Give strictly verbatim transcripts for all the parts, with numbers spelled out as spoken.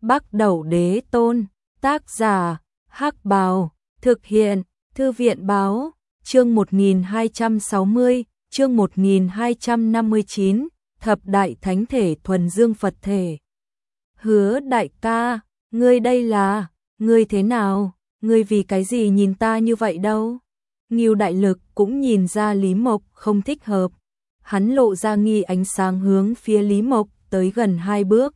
Bắc Đẩu Đế Tôn, tác giả, Hắc Bào, thực hiện, Thư viện báo, chương một nghìn hai trăm sáu mươi, chương một nghìn hai trăm năm mươi chín, Thập Đại Thánh Thể Thuần Dương Phật Thể. Hứa đại ca, ngươi đây là, ngươi thế nào, ngươi vì cái gì nhìn ta như vậy đâu? Ngưu Đại Lực cũng nhìn ra Lý Mộc không thích hợp. Hắn lộ ra nghi ánh sáng hướng phía Lý Mộc tới gần hai bước.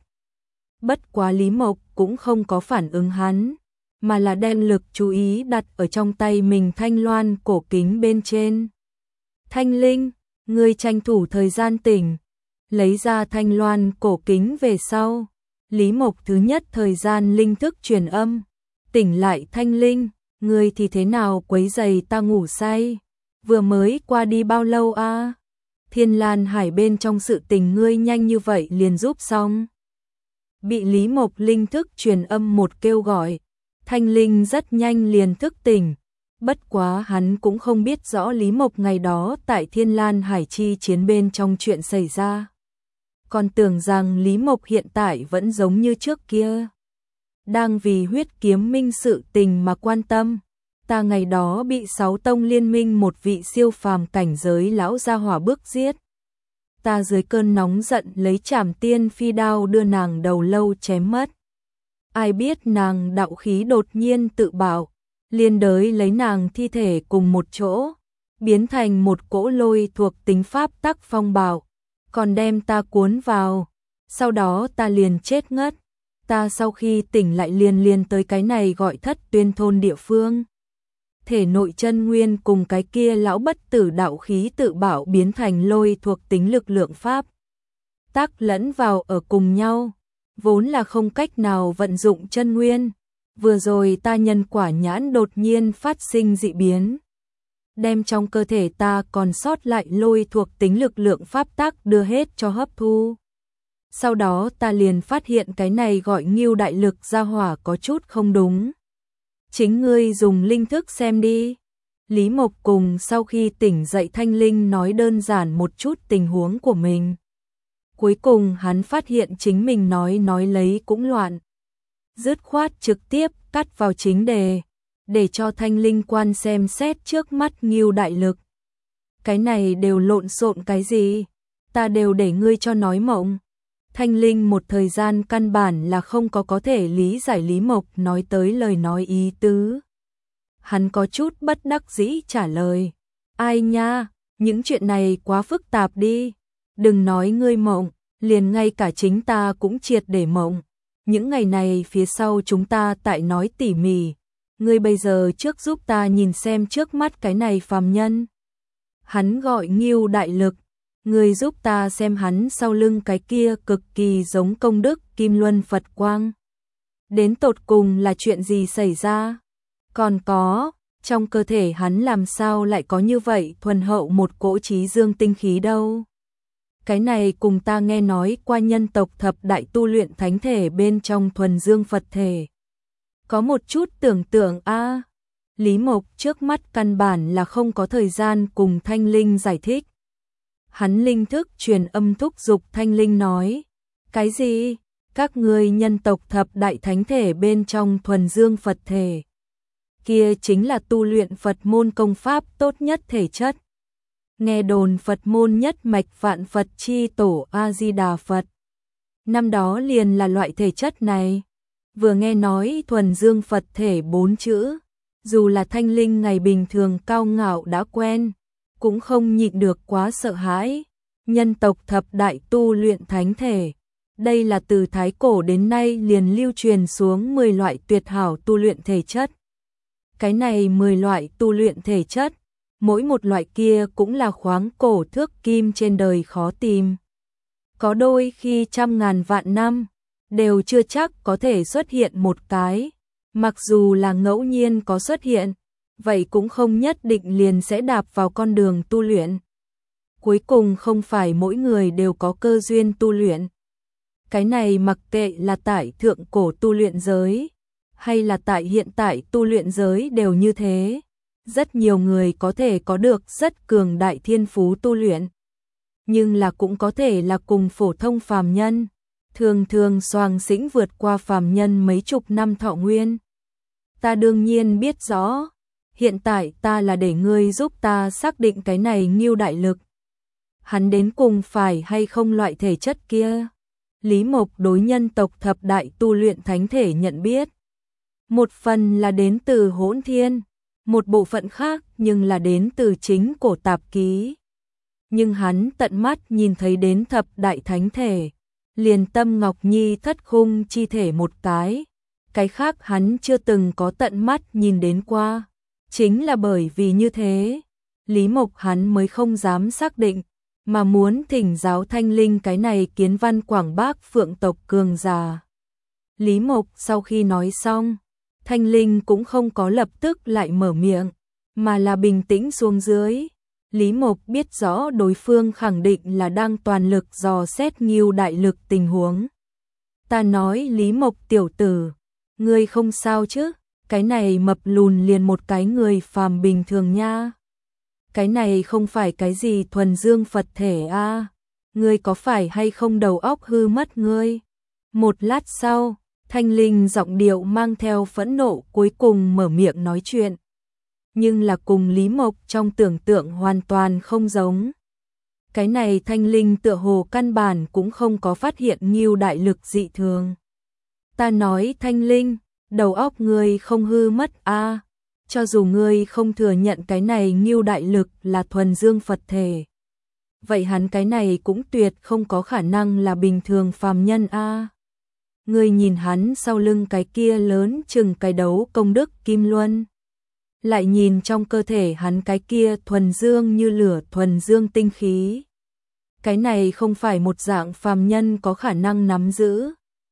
Bất quá Lý Mộc cũng không có phản ứng hắn, mà là đem lực chú ý đặt ở trong tay mình thanh loan cổ kính bên trên. Thanh Linh, ngươi tranh thủ thời gian tỉnh, lấy ra thanh loan cổ kính về sau. Lý Mộc thứ nhất thời gian linh thức truyền âm, tỉnh lại Thanh Linh, ngươi thì thế nào quấy giày ta ngủ say, vừa mới qua đi bao lâu a? À? Thiên Lan Hải bên trong sự tình ngươi nhanh như vậy liền giúp xong. Bị Lý Mộc linh thức truyền âm một kêu gọi, Thanh Linh rất nhanh liền thức tỉnh. Bất quá hắn cũng không biết rõ Lý Mộc ngày đó tại Thiên Lan Hải chi chiến bên trong chuyện xảy ra. Còn tưởng rằng Lý Mộc hiện tại vẫn giống như trước kia, đang vì huyết kiếm minh sự tình mà quan tâm. Ta ngày đó bị sáu tông liên minh một vị siêu phàm cảnh giới lão gia hỏa bước giết. Ta dưới cơn nóng giận lấy Trảm Tiên phi đao đưa nàng đầu lâu chém mất. Ai biết nàng đạo khí đột nhiên tự bảo, liên đới lấy nàng thi thể cùng một chỗ, biến thành một cỗ lôi thuộc tính pháp tắc phong bạo, còn đem ta cuốn vào. Sau đó ta liền chết ngất. Ta sau khi tỉnh lại liền liền tới cái này gọi Thất Tuyên thôn địa phương. Thể nội chân nguyên cùng cái kia lão bất tử đạo khí tự bảo biến thành lôi thuộc tính lực lượng pháp tác lẫn vào ở cùng nhau, vốn là không cách nào vận dụng chân nguyên. Vừa rồi ta nhân quả nhãn đột nhiên phát sinh dị biến, đem trong cơ thể ta còn sót lại lôi thuộc tính lực lượng pháp tác đưa hết cho hấp thu. Sau đó ta liền phát hiện cái này gọi Ngưu Đại Lực gia hỏa có chút không đúng. Chính ngươi dùng linh thức xem đi. Lý Mộc cùng sau khi tỉnh dậy Thanh Linh nói đơn giản một chút tình huống của mình. Cuối cùng hắn phát hiện chính mình nói nói lấy cũng loạn. Dứt khoát trực tiếp cắt vào chính đề, để cho Thanh Linh quan xem xét trước mắt Ngưu Đại Lực. Cái này đều lộn xộn cái gì? Ta đều để ngươi cho nói mộng. Thanh Linh một thời gian căn bản là không có có thể lý giải Lý Mộc nói tới lời nói ý tứ. Hắn có chút bất đắc dĩ trả lời. Ai nha, những chuyện này quá phức tạp đi. Đừng nói ngươi mộng, liền ngay cả chính ta cũng triệt để mộng. Những ngày này phía sau chúng ta tại nói tỉ mỉ. Ngươi bây giờ trước giúp ta nhìn xem trước mắt cái này phàm nhân. Hắn gọi Ngưu Đại Lực. Người giúp ta xem hắn sau lưng cái kia cực kỳ giống công đức Kim Luân Phật Quang. Đến tột cùng là chuyện gì xảy ra? Còn có, trong cơ thể hắn làm sao lại có như vậy thuần hậu một cỗ trí dương tinh khí đâu? Cái này cùng ta nghe nói qua nhân tộc thập đại tu luyện thánh thể bên trong thuần dương Phật thể. Có một chút tưởng tượng a. À, Lý Mộc trước mắt căn bản là không có thời gian cùng Thanh Linh giải thích. Hắn linh thức truyền âm thúc giục Thanh Linh nói. Cái gì? Các ngươi nhân tộc thập đại thánh thể bên trong thuần dương Phật thể. Kia chính là tu luyện Phật môn công pháp tốt nhất thể chất. Nghe đồn Phật môn nhất mạch vạn Phật chi tổ A-di-đà Phật. Năm đó liền là loại thể chất này. Vừa nghe nói thuần dương Phật thể bốn chữ. Dù là Thanh Linh ngày bình thường cao ngạo đã quen, cũng không nhịn được quá sợ hãi. Nhân tộc thập đại tu luyện thánh thể. Đây là từ thái cổ đến nay liền lưu truyền xuống mười loại tuyệt hảo tu luyện thể chất. Cái này mười loại tu luyện thể chất, mỗi một loại kia cũng là khoáng cổ thước kim trên đời khó tìm. Có đôi khi trăm ngàn vạn năm, đều chưa chắc có thể xuất hiện một cái. Mặc dù là ngẫu nhiên có xuất hiện, vậy cũng không nhất định liền sẽ đạp vào con đường tu luyện. Cuối cùng không phải mỗi người đều có cơ duyên tu luyện. Cái này mặc kệ là tại thượng cổ tu luyện giới, hay là tại hiện tại tu luyện giới đều như thế. Rất nhiều người có thể có được rất cường đại thiên phú tu luyện, nhưng là cũng có thể là cùng phổ thông phàm nhân, thường thường xoàng xĩnh vượt qua phàm nhân mấy chục năm thọ nguyên. Ta đương nhiên biết rõ, hiện tại ta là để ngươi giúp ta xác định cái này Ngưu đại lực. Hắn đến cùng phải hay không loại thể chất kia. Lý Mộc đối nhân tộc thập đại tu luyện thánh thể nhận biết. Một phần là đến từ hỗn thiên, một bộ phận khác nhưng là đến từ chính cổ tạp ký. Nhưng hắn tận mắt nhìn thấy đến thập đại thánh thể, liền Tâm Ngọc Nhi thất khung chi thể một cái, cái khác hắn chưa từng có tận mắt nhìn đến qua. Chính là bởi vì như thế, Lý Mộc hắn mới không dám xác định, mà muốn thỉnh giáo Thanh Linh cái này kiến văn Quảng Bác Phượng tộc cường giả. Lý Mộc sau khi nói xong, Thanh Linh cũng không có lập tức lại mở miệng, mà là bình tĩnh xuống dưới. Lý Mộc biết rõ đối phương khẳng định là đang toàn lực dò xét Ngưu đại lực tình huống. Ta nói Lý Mộc tiểu tử, ngươi không sao chứ? Cái này mập lùn liền một cái người phàm bình thường nha. Cái này không phải cái gì thuần dương Phật thể a, à. Ngươi có phải hay không đầu óc hư mất ngươi? Một lát sau, Thanh Linh giọng điệu mang theo phẫn nộ cuối cùng mở miệng nói chuyện. Nhưng là cùng Lý Mộc trong tưởng tượng hoàn toàn không giống. Cái này Thanh Linh tựa hồ căn bản cũng không có phát hiện Ngưu đại lực dị thường. Ta nói Thanh Linh, đầu óc ngươi không hư mất a, à. Cho dù ngươi không thừa nhận cái này Ngưu đại lực là thuần dương Phật thể, vậy hắn cái này cũng tuyệt không có khả năng là bình thường phàm nhân a. À. Ngươi nhìn hắn sau lưng cái kia lớn chừng cái đấu công đức kim luân, lại nhìn trong cơ thể hắn cái kia thuần dương như lửa thuần dương tinh khí. Cái này không phải một dạng phàm nhân có khả năng nắm giữ.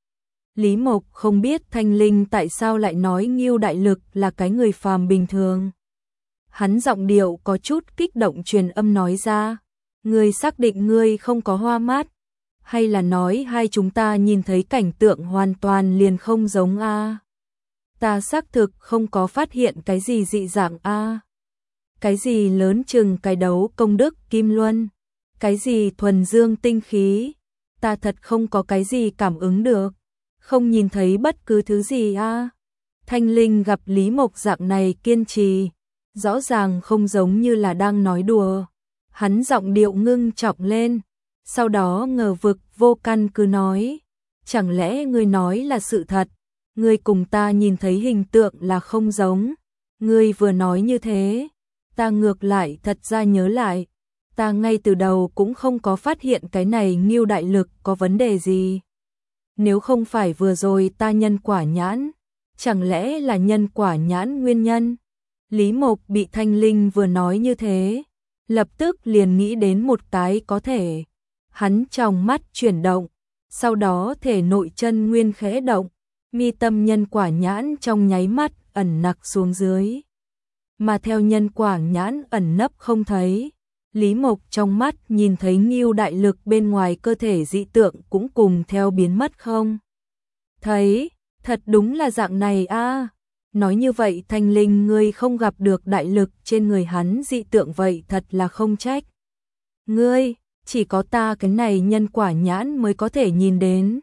Lý Mộc không biết Thanh Linh tại sao lại nói Ngưu đại lực là cái người phàm bình thường. Hắn giọng điệu có chút kích động truyền âm nói ra, ngươi xác định ngươi không có hoa mắt, hay là nói hai chúng ta nhìn thấy cảnh tượng hoàn toàn liền không giống a? À? Ta xác thực không có phát hiện cái gì dị dạng a. À? Cái gì lớn chừng cái đấu công đức kim luân, cái gì thuần dương tinh khí, ta thật không có cái gì cảm ứng được. Không nhìn thấy bất cứ thứ gì a. À. Thanh Linh gặp Lý Mộc dạng này kiên trì, rõ ràng không giống như là đang nói đùa. Hắn giọng điệu ngưng trọng lên, sau đó ngờ vực vô căn cứ nói, chẳng lẽ ngươi nói là sự thật, ngươi cùng ta nhìn thấy hình tượng là không giống. Ngươi vừa nói như thế, ta ngược lại thật ra nhớ lại, ta ngay từ đầu cũng không có phát hiện cái này Ngưu đại lực có vấn đề gì. Nếu không phải vừa rồi ta nhân quả nhãn, chẳng lẽ là nhân quả nhãn nguyên nhân? Lý Mộc bị Thanh Linh vừa nói như thế, lập tức liền nghĩ đến một cái có thể. Hắn trong mắt chuyển động, sau đó thể nội chân nguyên khẽ động, mi tâm nhân quả nhãn trong nháy mắt ẩn nặc xuống dưới. Mà theo nhân quả nhãn ẩn nấp không thấy, Lý Mộc trong mắt nhìn thấy Ngưu đại lực bên ngoài cơ thể dị tượng cũng cùng theo biến mất không? Thấy, thật đúng là dạng này a. À. Nói như vậy Thanh Linh ngươi không gặp được đại lực trên người hắn dị tượng vậy thật là không trách. Ngươi, chỉ có ta cái này nhân quả nhãn mới có thể nhìn đến.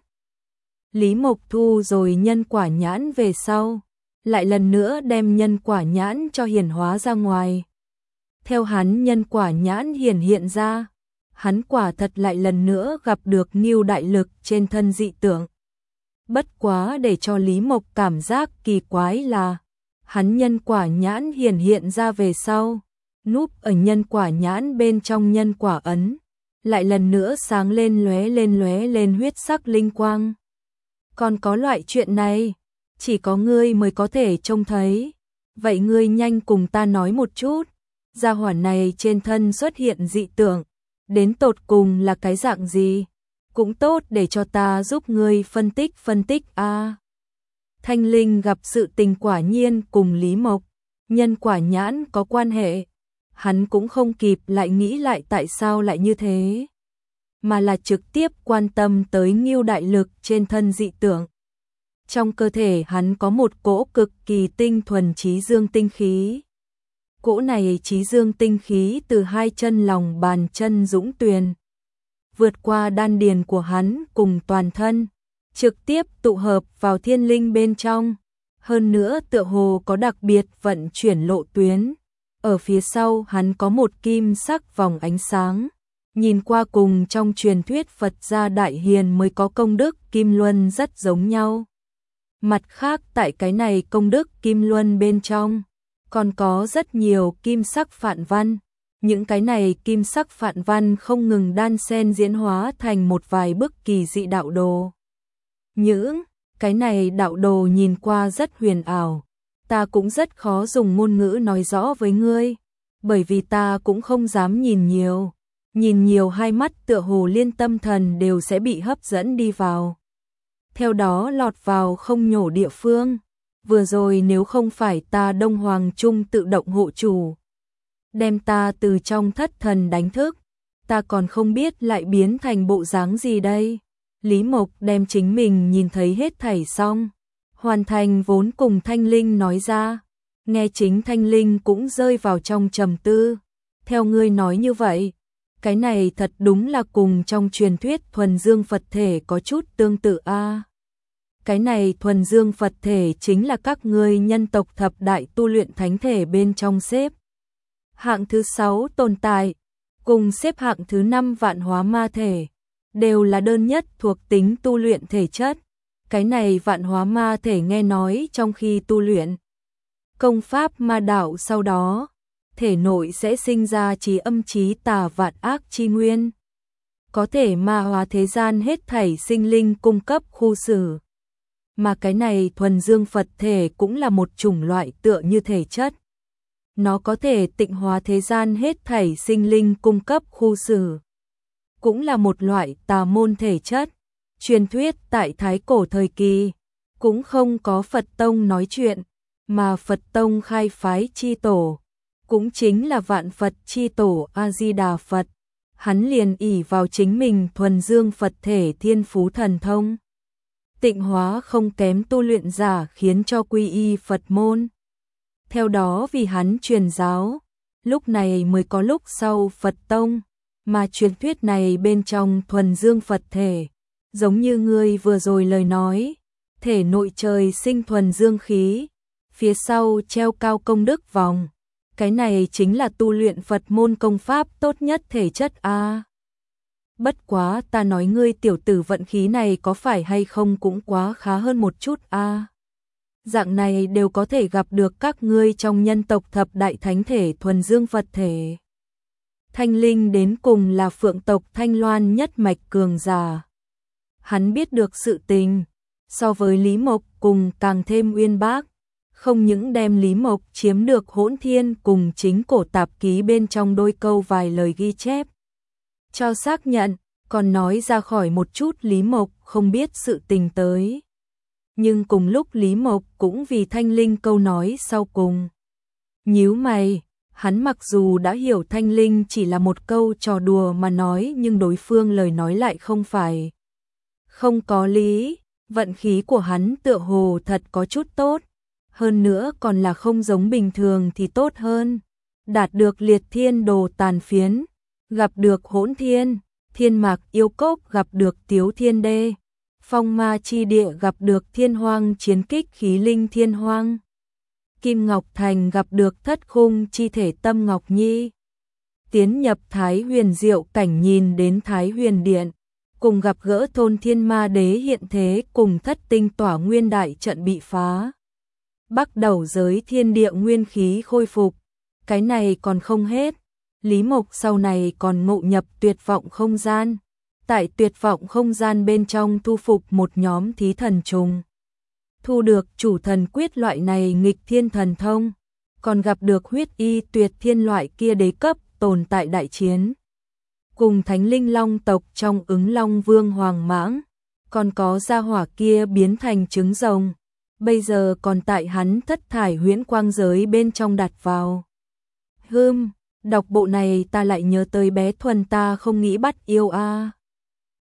Lý Mộc thu rồi nhân quả nhãn về sau, lại lần nữa đem nhân quả nhãn cho hiển hóa ra ngoài. Theo hắn nhân quả nhãn hiển hiện ra, hắn quả thật lại lần nữa gặp được Ngưu đại lực trên thân dị tượng. Bất quá để cho Lý Mộc cảm giác kỳ quái là, hắn nhân quả nhãn hiển hiện ra về sau, núp ở nhân quả nhãn bên trong nhân quả ấn, lại lần nữa sáng lên lóe lên lóe lên huyết sắc linh quang. Còn có loại chuyện này, chỉ có ngươi mới có thể trông thấy. Vậy ngươi nhanh cùng ta nói một chút, gia hỏa này trên thân xuất hiện dị tượng, đến tột cùng là cái dạng gì? Cũng tốt để cho ta giúp ngươi phân tích phân tích a. À. Thanh Linh gặp sự tình quả nhiên cùng Lý Mộc, nhân quả nhãn có quan hệ. Hắn cũng không kịp lại nghĩ lại tại sao lại như thế, mà là trực tiếp quan tâm tới Ngưu đại lực trên thân dị tượng. Trong cơ thể hắn có một cỗ cực kỳ tinh thuần trí dương tinh khí. Cỗ này trí dương tinh khí từ hai chân lòng bàn chân dũng tuyền, vượt qua đan điền của hắn cùng toàn thân, trực tiếp tụ hợp vào thiên linh bên trong. Hơn nữa tựa hồ có đặc biệt vận chuyển lộ tuyến. Ở phía sau hắn có một kim sắc vòng ánh sáng. Nhìn qua cùng trong truyền thuyết Phật gia Đại Hiền mới có công đức Kim Luân rất giống nhau. Mặt khác tại cái này công đức Kim Luân bên trong, còn có rất nhiều kim sắc phạn văn. Những cái này kim sắc phạn văn không ngừng đan xen diễn hóa thành một vài bức kỳ dị đạo đồ. Những cái này đạo đồ nhìn qua rất huyền ảo, ta cũng rất khó dùng ngôn ngữ nói rõ với ngươi, bởi vì ta cũng không dám nhìn nhiều. Nhìn nhiều hai mắt tựa hồ liên tâm thần đều sẽ bị hấp dẫn đi vào. Theo đó lọt vào không nhổ địa phương. Vừa rồi nếu không phải ta Đông Hoàng Trung tự động hộ chủ, đem ta từ trong thất thần đánh thức, ta còn không biết lại biến thành bộ dáng gì đây. Lý Mộc đem chính mình nhìn thấy hết thảy xong, hoàn thành vốn cùng Thanh Linh nói ra. Nghe chính Thanh Linh cũng rơi vào trong trầm tư. Theo ngươi nói như vậy, cái này thật đúng là cùng trong truyền thuyết thuần dương Phật thể có chút tương tự a. À, cái này thuần dương Phật thể chính là các ngươi nhân tộc thập đại tu luyện thánh thể bên trong xếp hạng thứ sáu tồn tại, cùng xếp hạng thứ năm vạn hóa ma thể, đều là đơn nhất thuộc tính tu luyện thể chất. Cái này vạn hóa ma thể nghe nói trong khi tu luyện công pháp ma đạo sau đó, thể nội sẽ sinh ra trí âm trí tà vạn ác chi nguyên, có thể ma hóa thế gian hết thảy sinh linh cung cấp khu xử. Mà cái này thuần dương Phật thể cũng là một chủng loại tựa như thể chất. Nó có thể tịnh hóa thế gian hết thảy sinh linh cung cấp khu xử. Cũng là một loại tà môn thể chất. Truyền thuyết tại Thái Cổ thời kỳ, cũng không có Phật Tông nói chuyện, mà Phật Tông khai phái chi tổ, cũng chính là Vạn Phật chi tổ A-di-đà Phật. Hắn liền ỷ vào chính mình thuần dương Phật thể thiên phú thần thông, tịnh hóa không kém tu luyện giả khiến cho quy y Phật môn. Theo đó vì hắn truyền giáo, lúc này mới có lúc sau Phật Tông, mà truyền thuyết này bên trong thuần dương Phật thể, giống như ngươi vừa rồi lời nói, thể nội trời sinh thuần dương khí, phía sau treo cao công đức vòng. Cái này chính là tu luyện Phật môn công pháp tốt nhất thể chất a. À, bất quá ta nói ngươi tiểu tử vận khí này có phải hay không cũng quá khá hơn một chút a. À, dạng này đều có thể gặp được các ngươi trong nhân tộc thập đại thánh thể thuần dương Phật thể. Thanh Linh đến cùng là phượng tộc Thanh Loan nhất mạch cường giả. Hắn biết được sự tình, so với Lý Mộc cùng càng thêm uyên bác. Không những đem Lý Mộc chiếm được hỗn thiên cùng chính cổ tạp ký bên trong đôi câu vài lời ghi chép cho xác nhận, còn nói ra khỏi một chút Lý Mộc không biết sự tình tới. Nhưng cùng lúc Lý Mộc cũng vì Thanh Linh câu nói sau cùng nhíu mày, hắn mặc dù đã hiểu Thanh Linh chỉ là một câu trò đùa mà nói, nhưng đối phương lời nói lại không phải không có lý. Vận khí của hắn tựa hồ thật có chút tốt, hơn nữa còn là không giống bình thường thì tốt hơn. Đạt được liệt thiên đồ tàn phiến, gặp được hỗn thiên, thiên mạc yêu cốc gặp được tiếu thiên đê, phong ma chi địa gặp được thiên hoang chiến kích khí linh thiên hoang, kim ngọc thành gặp được thất khung chi thể tâm ngọc nhi, tiến nhập thái huyền diệu cảnh nhìn đến thái huyền điện, cùng gặp gỡ thôn thiên ma đế hiện thế cùng thất tinh tỏa nguyên đại trận bị phá. Bắt đầu giới thiên địa nguyên khí khôi phục. Cái này còn không hết. Lý Mộc sau này còn ngộ nhập tuyệt vọng không gian. Tại tuyệt vọng không gian bên trong thu phục một nhóm thí thần trùng. Thu được chủ thần quyết loại này nghịch thiên thần thông. Còn gặp được huyết y tuyệt thiên loại kia đế cấp tồn tại đại chiến. Cùng thánh linh long tộc trong ứng long vương hoàng mãng. Còn có gia hỏa kia biến thành trứng rồng. Bây giờ còn tại hắn thất thải huyễn quang giới bên trong đặt vào. Hưm, đọc bộ này ta lại nhớ tới bé Thuần ta không nghĩ bắt yêu a. À.